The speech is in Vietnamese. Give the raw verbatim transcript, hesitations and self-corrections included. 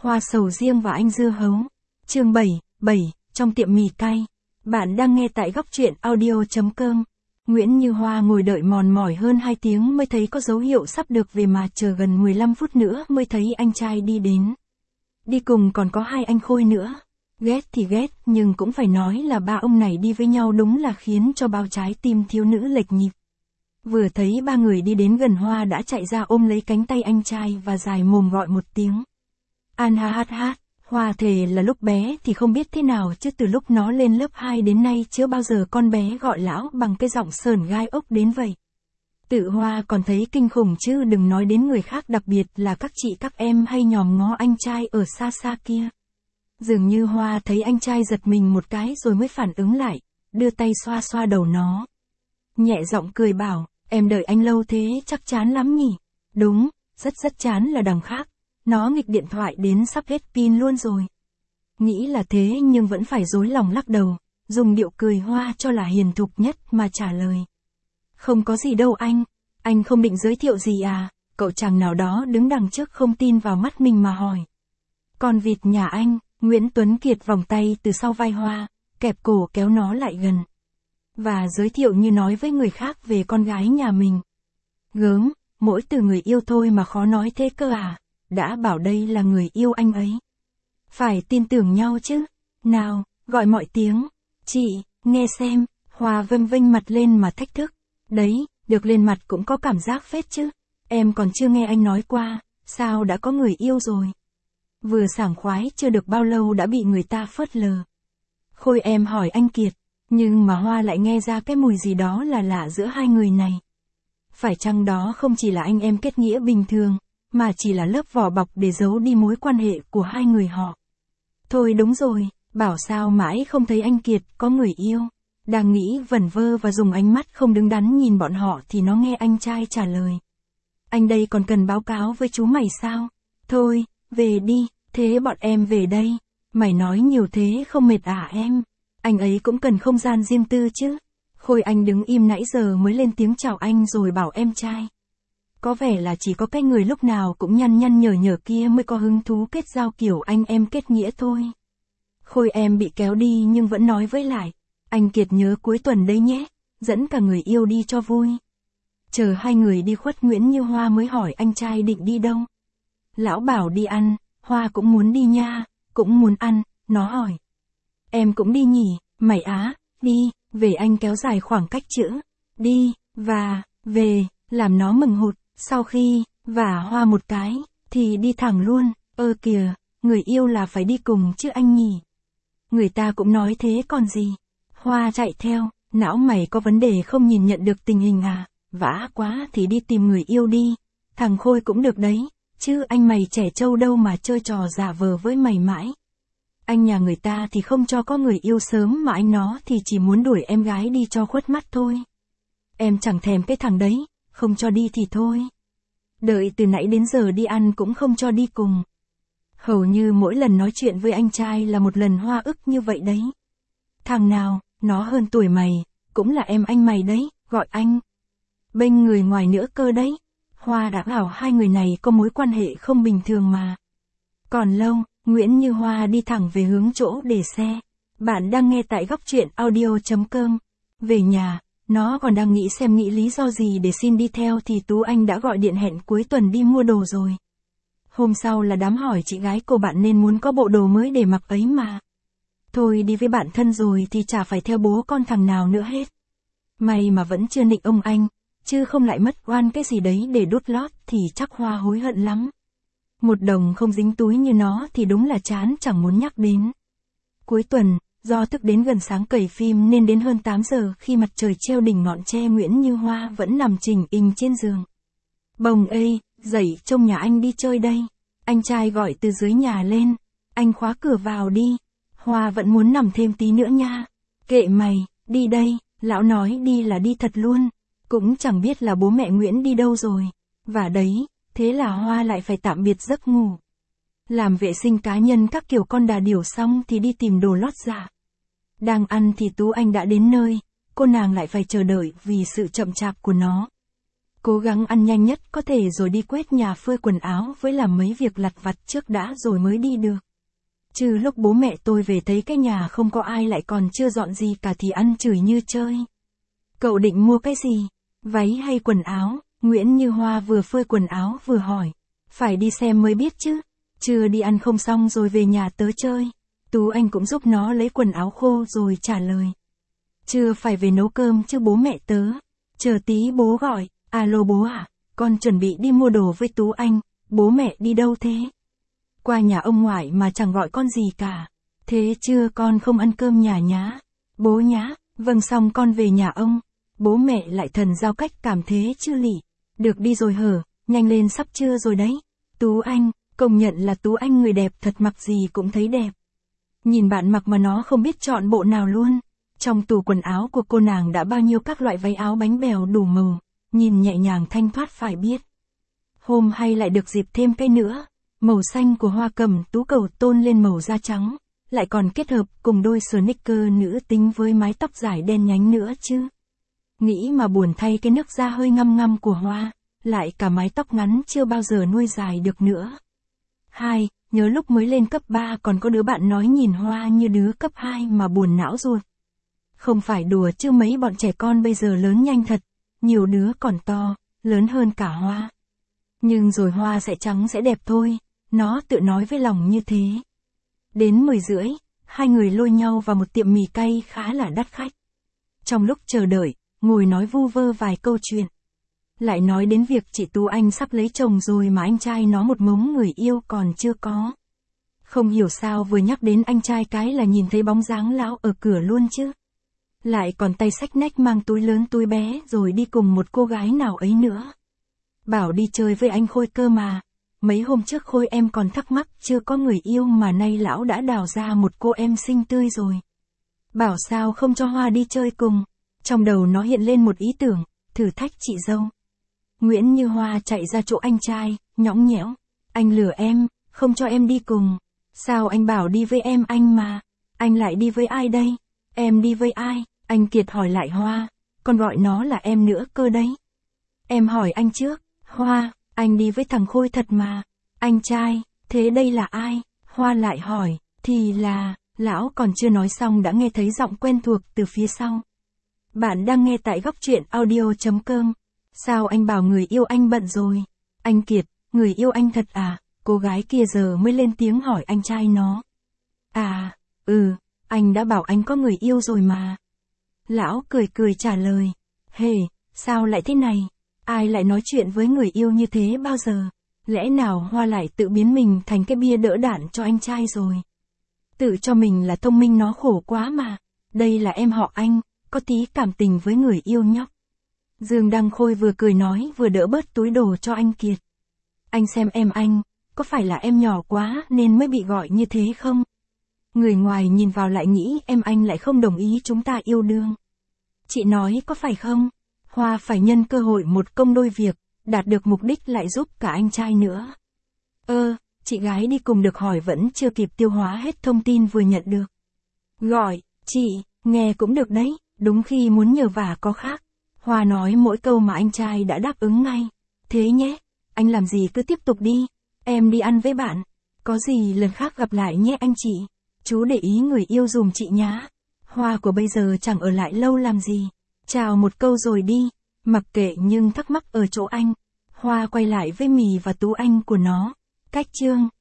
Hoa sầu riêng và anh dưa hấu. Chương bảy, bảy, trong tiệm mì cay. Bạn đang nghe tại góc truyện audio chấm com. Nguyễn Như Hoa ngồi đợi mòn mỏi hơn hai tiếng mới thấy có dấu hiệu sắp được về mà chờ gần mười lăm phút nữa mới thấy anh trai đi đến. Đi cùng còn có hai anh Khôi nữa. Ghét thì ghét nhưng cũng phải nói là ba ông này đi với nhau đúng là khiến cho bao trái tim thiếu nữ lệch nhịp. Vừa thấy ba người đi đến gần Hoa đã chạy ra ôm lấy cánh tay anh trai và dài mồm gọi một tiếng. An ha hát hát. Hoa thề là lúc bé thì không biết thế nào chứ từ lúc nó lên lớp hai đến nay chưa bao giờ con bé gọi lão bằng cái giọng sờn gai ốc đến vậy. Tự Hoa còn thấy kinh khủng chứ đừng nói đến người khác, đặc biệt là các chị các em hay nhòm ngó anh trai ở xa xa kia. Dường như Hoa thấy anh trai giật mình một cái rồi mới phản ứng lại, đưa tay xoa xoa đầu nó. Nhẹ giọng cười bảo, em đợi anh lâu thế chắc chán lắm nhỉ? Đúng, rất rất chán là đằng khác. Nó nghịch điện thoại đến sắp hết pin luôn rồi. Nghĩ là thế nhưng vẫn phải dối lòng lắc đầu, dùng điệu cười Hoa cho là hiền thục nhất mà trả lời. Không có gì đâu anh, anh không định giới thiệu gì à? Cậu chàng nào đó đứng đằng trước không tin vào mắt mình mà hỏi. Con vịt nhà anh, Nguyễn Tuấn Kiệt vòng tay từ sau vai Hoa, kẹp cổ kéo nó lại gần. Và giới thiệu như nói với người khác về con gái nhà mình. Gớm, mỗi từ người yêu thôi mà khó nói thế cơ à? Đã bảo đây là người yêu anh ấy. Phải tin tưởng nhau chứ. Nào, gọi mọi tiếng. Chị, nghe xem. Hoa vênh vênh mặt lên mà thách thức. Đấy, được lên mặt cũng có cảm giác phết chứ. Em còn chưa nghe anh nói qua, sao đã có người yêu rồi. Vừa sảng khoái chưa được bao lâu đã bị người ta phớt lờ. Khôi em hỏi anh Kiệt, nhưng mà Hoa lại nghe ra cái mùi gì đó là lạ giữa hai người này. Phải chăng đó không chỉ là anh em kết nghĩa bình thường, mà chỉ là lớp vỏ bọc để giấu đi mối quan hệ của hai người họ. Thôi đúng rồi, bảo sao mãi không thấy anh Kiệt có người yêu. Đang nghĩ vẩn vơ và dùng ánh mắt không đứng đắn nhìn bọn họ thì nó nghe anh trai trả lời. Anh đây còn cần báo cáo với chú mày sao? Thôi, về đi, thế bọn em về đây. Mày nói nhiều thế không mệt à em? Anh ấy cũng cần không gian riêng tư chứ. Khôi anh đứng im nãy giờ mới lên tiếng chào anh rồi bảo em trai. Có vẻ là chỉ có cái người lúc nào cũng nhăn nhăn nhở nhở kia mới có hứng thú kết giao kiểu anh em kết nghĩa thôi. Khôi em bị kéo đi nhưng vẫn nói với lại. Anh Kiệt nhớ cuối tuần đây nhé, dẫn cả người yêu đi cho vui. Chờ hai người đi khuất Nguyễn Như Hoa mới hỏi anh trai định đi đâu. Lão bảo đi ăn, Hoa cũng muốn đi nha, cũng muốn ăn, nó hỏi. Em cũng đi nhỉ, mày á, đi, về anh kéo dài khoảng cách chữ. Đi, và, về, làm nó mừng hụt. Sau khi, và Hoa một cái, thì đi thẳng luôn. Ơ kìa, người yêu là phải đi cùng chứ anh nhỉ. Người ta cũng nói thế còn gì. Hoa chạy theo, não mày có vấn đề không nhìn nhận được tình hình à, vã quá thì đi tìm người yêu đi. Thằng Khôi cũng được đấy, chứ anh mày trẻ trâu đâu mà chơi trò giả vờ với mày mãi. Anh nhà người ta thì không cho có người yêu sớm mà anh nó thì chỉ muốn đuổi em gái đi cho khuất mắt thôi. Em chẳng thèm cái thằng đấy, không cho đi thì thôi. Đợi từ nãy đến giờ đi ăn cũng không cho đi cùng. Hầu như mỗi lần nói chuyện với anh trai là một lần Hoa ức như vậy đấy. Thằng nào, nó hơn tuổi mày, cũng là em anh mày đấy, gọi anh. Bênh người ngoài nữa cơ đấy. Hoa đã bảo hai người này có mối quan hệ không bình thường mà. Còn lâu, Nguyễn Như Hoa đi thẳng về hướng chỗ để xe. Bạn đang nghe tại góc truyện audio chấm com. Về nhà, nó còn đang nghĩ xem nghĩ lý do gì để xin đi theo thì Tú Anh đã gọi điện hẹn cuối tuần đi mua đồ rồi. Hôm sau là đám hỏi chị gái cô bạn nên muốn có bộ đồ mới để mặc ấy mà. Thôi đi với bạn thân rồi thì chả phải theo bố con thằng nào nữa hết. May mà vẫn chưa nịnh ông anh, chứ không lại mất oan cái gì đấy để đút lót thì chắc Hoa hối hận lắm. Một đồng không dính túi như nó thì đúng là chán chẳng muốn nhắc đến. Cuối tuần, do thức đến gần sáng cày phim nên đến hơn tám giờ khi mặt trời treo đỉnh ngọn tre Nguyễn Như Hoa vẫn nằm chình ình trên giường. Bồng ê, dậy trông nhà anh đi chơi đây. Anh trai gọi từ dưới nhà lên. Anh khóa cửa vào đi. Hoa vẫn muốn nằm thêm tí nữa nha. Kệ mày, đi đây, lão nói đi là đi thật luôn. Cũng chẳng biết là bố mẹ Nguyễn đi đâu rồi. Và đấy, thế là Hoa lại phải tạm biệt giấc ngủ. Làm vệ sinh cá nhân các kiểu con đà điểu xong thì đi tìm đồ lót dạ. Đang ăn thì Tú Anh đã đến nơi, cô nàng lại phải chờ đợi vì sự chậm chạp của nó. Cố gắng ăn nhanh nhất có thể rồi đi quét nhà phơi quần áo với làm mấy việc lặt vặt trước đã rồi mới đi được. Trừ lúc bố mẹ tôi về thấy cái nhà không có ai lại còn chưa dọn gì cả thì ăn chửi như chơi. Cậu định mua cái gì? Váy hay quần áo? Nguyễn Như Hoa vừa phơi quần áo vừa hỏi. Phải đi xem mới biết chứ. Chưa đi ăn không xong rồi về nhà tớ chơi. Tú Anh cũng giúp nó lấy quần áo khô rồi trả lời. Chưa phải về nấu cơm chứ bố mẹ tớ. Chờ tí bố gọi. Alo bố à, con chuẩn bị đi mua đồ với Tú Anh. Bố mẹ đi đâu thế? Qua nhà ông ngoại mà chẳng gọi con gì cả. Thế chưa con không ăn cơm nhà nhá? Bố nhá, vâng xong con về nhà ông. Bố mẹ lại thần giao cách cảm thế chứ lỉ. Được đi rồi hở, nhanh lên sắp trưa rồi đấy. Tú Anh, công nhận là Tú Anh người đẹp thật, mặc gì cũng thấy đẹp. Nhìn bạn mặc mà nó không biết chọn bộ nào luôn. Trong tủ quần áo của cô nàng đã bao nhiêu các loại váy áo bánh bèo đủ màu, nhìn nhẹ nhàng thanh thoát phải biết. Hôm hay lại được dịp thêm cái nữa, màu xanh của hoa cẩm tú cầu tôn lên màu da trắng, lại còn kết hợp cùng đôi sneaker nữ tính với mái tóc dài đen nhánh nữa chứ. Nghĩ mà buồn thay, cái nước da hơi ngăm ngăm của Hoa, lại cả mái tóc ngắn chưa bao giờ nuôi dài được nữa. Hai, nhớ lúc mới lên cấp ba còn có đứa bạn nói nhìn Hoa như đứa cấp hai mà buồn não ruột. Không phải đùa chứ mấy bọn trẻ con bây giờ lớn nhanh thật, nhiều đứa còn to, lớn hơn cả Hoa. Nhưng rồi Hoa sẽ trắng sẽ đẹp thôi, nó tự nói với lòng như thế. Đến mười rưỡi, hai người lôi nhau vào một tiệm mì cay khá là đắt khách. Trong lúc chờ đợi, ngồi nói vu vơ vài câu chuyện. Lại nói đến việc chị Tú Anh sắp lấy chồng rồi mà anh trai nó một mống người yêu còn chưa có. Không hiểu sao vừa nhắc đến anh trai cái là nhìn thấy bóng dáng lão ở cửa luôn chứ. Lại còn tay xách nách mang túi lớn túi bé rồi đi cùng một cô gái nào ấy nữa. Bảo đi chơi với anh Khôi cơ mà. Mấy hôm trước Khôi em còn thắc mắc chưa có người yêu mà nay lão đã đào ra một cô em xinh tươi rồi. Bảo sao không cho Hoa đi chơi cùng. Trong đầu nó hiện lên một ý tưởng, thử thách chị dâu. Nguyễn Như Hoa chạy ra chỗ anh trai, nhõng nhẽo. Anh lừa em, không cho em đi cùng. Sao anh bảo đi với em anh mà. Anh lại đi với ai đây? Em đi với ai? Anh Kiệt hỏi lại Hoa. Còn gọi nó là em nữa cơ đấy. Em hỏi anh trước. Hoa, anh đi với thằng Khôi thật mà. Anh trai, thế đây là ai? Hoa lại hỏi. Thì là, lão còn chưa nói xong đã nghe thấy giọng quen thuộc từ phía sau. Bạn đang nghe tại góc truyện audio chấm com. Sao anh bảo người yêu anh bận rồi? Anh Kiệt, người yêu anh thật à? Cô gái kia giờ mới lên tiếng hỏi anh trai nó. À, ừ, anh đã bảo anh có người yêu rồi mà. Lão cười cười trả lời. Hề, hey, sao lại thế này? Ai lại nói chuyện với người yêu như thế bao giờ? Lẽ nào Hoa lại tự biến mình thành cái bia đỡ đạn cho anh trai rồi? Tự cho mình là thông minh nó khổ quá mà. Đây là em họ anh, có tí cảm tình với người yêu nhóc. Dương Đăng Khôi vừa cười nói vừa đỡ bớt túi đồ cho anh Kiệt. Anh xem em anh, có phải là em nhỏ quá nên mới bị gọi như thế không? Người ngoài nhìn vào lại nghĩ em anh lại không đồng ý chúng ta yêu đương. Chị nói có phải không? Hoa phải nhân cơ hội một công đôi việc, đạt được mục đích lại giúp cả anh trai nữa. Ơ, chị gái đi cùng được hỏi vẫn chưa kịp tiêu hóa hết thông tin vừa nhận được. Gọi, chị, nghe cũng được đấy, đúng khi muốn nhờ vả có khác. Hoa nói mỗi câu mà anh trai đã đáp ứng ngay. Thế nhé, anh làm gì cứ tiếp tục đi, em đi ăn với bạn. Có gì lần khác gặp lại nhé anh chị. Chú để ý người yêu dùm chị nhá. Hoa của bây giờ chẳng ở lại lâu làm gì. Chào một câu rồi đi. Mặc kệ nhưng thắc mắc ở chỗ anh. Hoa quay lại với mì và Tú Anh của nó. Cách chương.